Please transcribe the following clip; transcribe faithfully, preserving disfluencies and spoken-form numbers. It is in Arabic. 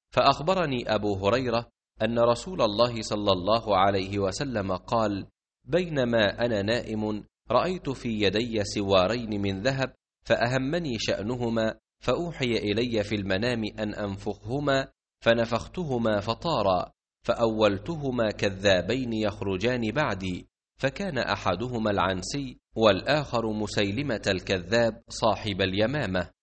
فأخبرني أبو هريرة أن رسول الله صلى الله عليه وسلم قال: بينما أنا نائم رأيت في يدي سوارين من ذهب، فأهمني شأنهما، فأوحي إلي في المنام أن أنفخهما، فنفختهما فطارا، فأولتهما كذابين يخرجان بعدي، فكان أحدهما العنسي والآخر مسيلمة الكذاب صاحب اليمامة.